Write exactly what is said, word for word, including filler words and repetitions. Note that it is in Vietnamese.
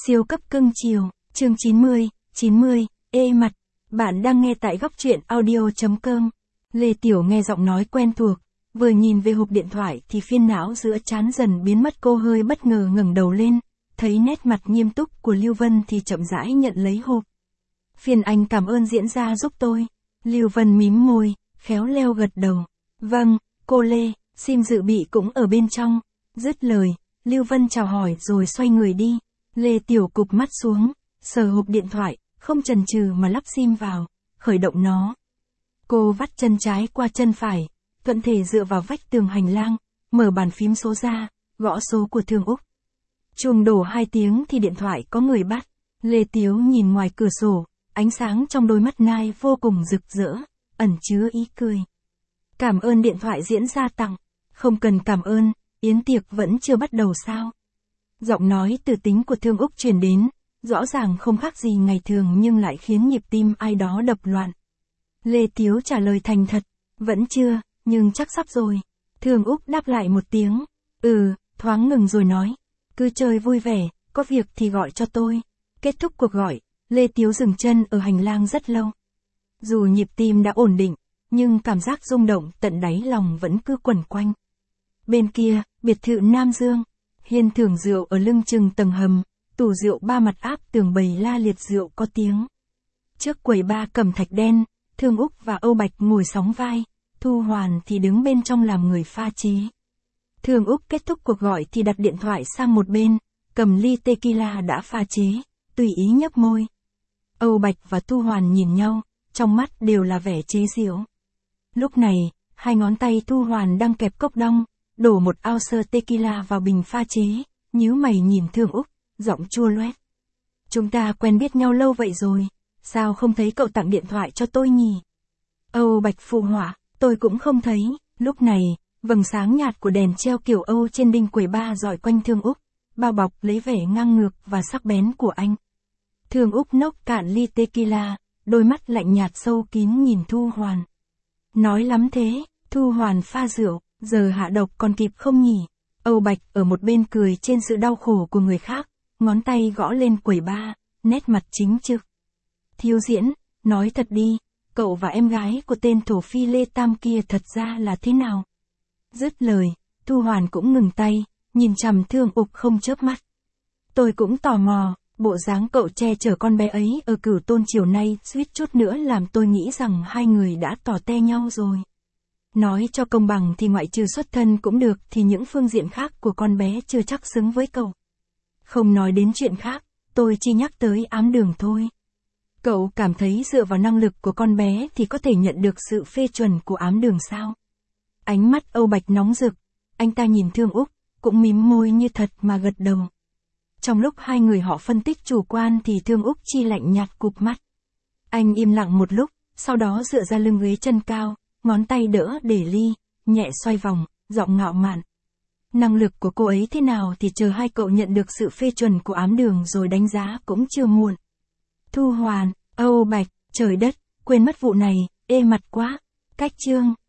Siêu cấp cưng chiều, chương chín mươi, chín mươi, ê mặt. Bạn đang nghe tại góc truyện audio chấm com. Lê Tiểu nghe giọng nói quen thuộc, vừa nhìn về hộp điện thoại thì phiền não giữa trán dần biến mất, cô hơi bất ngờ ngẩng đầu lên, thấy nét mặt nghiêm túc của Lưu Vân thì chậm rãi nhận lấy hộp. Phiền anh cảm ơn diễn ra giúp tôi. Lưu Vân mím môi, khéo léo gật đầu. Vâng, cô Lê, sim dự bị cũng ở bên trong. Dứt lời, Lưu Vân chào hỏi rồi xoay người đi. Lê Tiểu cụp mắt xuống, sờ hộp điện thoại, không chần chừ mà lắp sim vào, khởi động nó. Cô vắt chân trái qua chân phải, thuận thể dựa vào vách tường hành lang, mở bàn phím số ra, gõ số của Thương Úc. Chuông đổ hai tiếng thì điện thoại có người bắt. Lê Tiếu nhìn ngoài cửa sổ, ánh sáng trong đôi mắt nai vô cùng rực rỡ, ẩn chứa ý cười. Cảm ơn điện thoại diễn ra tặng. Không cần cảm ơn, yến tiệc vẫn chưa bắt đầu sao? Giọng nói từ tính của Thương Úc truyền đến, rõ ràng không khác gì ngày thường nhưng lại khiến nhịp tim ai đó đập loạn. Lê Tiếu trả lời thành thật, vẫn chưa, nhưng chắc sắp rồi. Thương Úc đáp lại một tiếng, ừ, thoáng ngừng rồi nói, cứ chơi vui vẻ, có việc thì gọi cho tôi. Kết thúc cuộc gọi, Lê Tiếu dừng chân ở hành lang rất lâu. Dù nhịp tim đã ổn định, nhưng cảm giác rung động tận đáy lòng vẫn cứ quẩn quanh. Bên kia, biệt thự Nam Dương, hiên thưởng rượu ở lưng chừng tầng hầm, tủ rượu ba mặt áp tường bày la liệt rượu có tiếng. Trước quầy ba cẩm thạch đen, Thương Úc và Âu Bạch ngồi sóng vai, Thu Hoàn thì đứng bên trong làm người pha chế. Thương Úc kết thúc cuộc gọi thì đặt điện thoại sang một bên, cầm ly tequila đã pha chế, tùy ý nhấp môi. Âu Bạch và Thu Hoàn nhìn nhau, trong mắt đều là vẻ chế giễu. Lúc này, hai ngón tay Thu Hoàn đang kẹp cốc đong, đổ một ao sơ tequila vào bình pha chế, nhíu mày nhìn Thương Úc, giọng chua loét. Chúng ta quen biết nhau lâu vậy rồi, sao không thấy cậu tặng điện thoại cho tôi nhỉ? Âu Bạch phụ họa, tôi cũng không thấy. Lúc này, vầng sáng nhạt của đèn treo kiểu Âu trên đinh quầy ba dọi quanh Thương Úc, bao bọc lấy vẻ ngang ngược và sắc bén của anh. Thương Úc nốc cạn ly tequila, đôi mắt lạnh nhạt sâu kín nhìn Thu Hoàn. Nói lắm thế, Thu Hoàn pha rượu, giờ hạ độc còn kịp không nhỉ? Âu Bạch ở một bên cười trên sự đau khổ của người khác, ngón tay gõ lên quầy ba, nét mặt chính trực. Thiếu diễn, nói thật đi, cậu và em gái của tên thổ phi Lê Tam kia thật ra là thế nào? Dứt lời, Thu Hoàn cũng ngừng tay, nhìn chằm Thương Úc không chớp mắt. Tôi cũng tò mò, bộ dáng cậu che chở con bé ấy ở Cửu Tôn chiều nay suýt chút nữa làm tôi nghĩ rằng hai người đã tỏ te nhau rồi. Nói cho công bằng thì ngoại trừ xuất thân cũng được thì những phương diện khác của con bé chưa chắc xứng với cậu. Không nói đến chuyện khác, tôi chỉ nhắc tới ám đường thôi. Cậu cảm thấy dựa vào năng lực của con bé thì có thể nhận được sự phê chuẩn của ám đường sao? Ánh mắt Âu Bạch nóng rực, anh ta nhìn Thương Úc, cũng mím môi như thật mà gật đầu. Trong lúc hai người họ phân tích chủ quan thì Thương Úc chi lạnh nhạt cụp mắt. Anh im lặng một lúc, sau đó dựa ra lưng ghế chân cao, ngón tay đỡ để ly, nhẹ xoay vòng, giọng ngạo mạn. Năng lực của cô ấy thế nào thì chờ hai cậu nhận được sự phê chuẩn của ám đường rồi đánh giá cũng chưa muộn. Thu Hoàn, Âu Bạch, trời đất, quên mất vụ này, ê mặt quá. Cách chương.